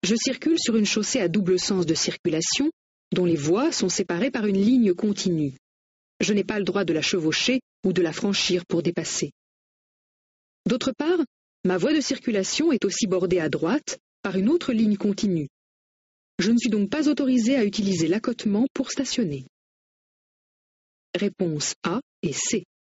Je circule sur une chaussée à double sens de circulation, dont les voies sont séparées par une ligne continue. Je n'ai pas le droit de la chevaucher ou de la franchir pour dépasser. D'autre part, ma voie de circulation est aussi bordée à droite par une autre ligne continue. Je ne suis donc pas autorisé à utiliser l'accotement pour stationner. Réponses A et C.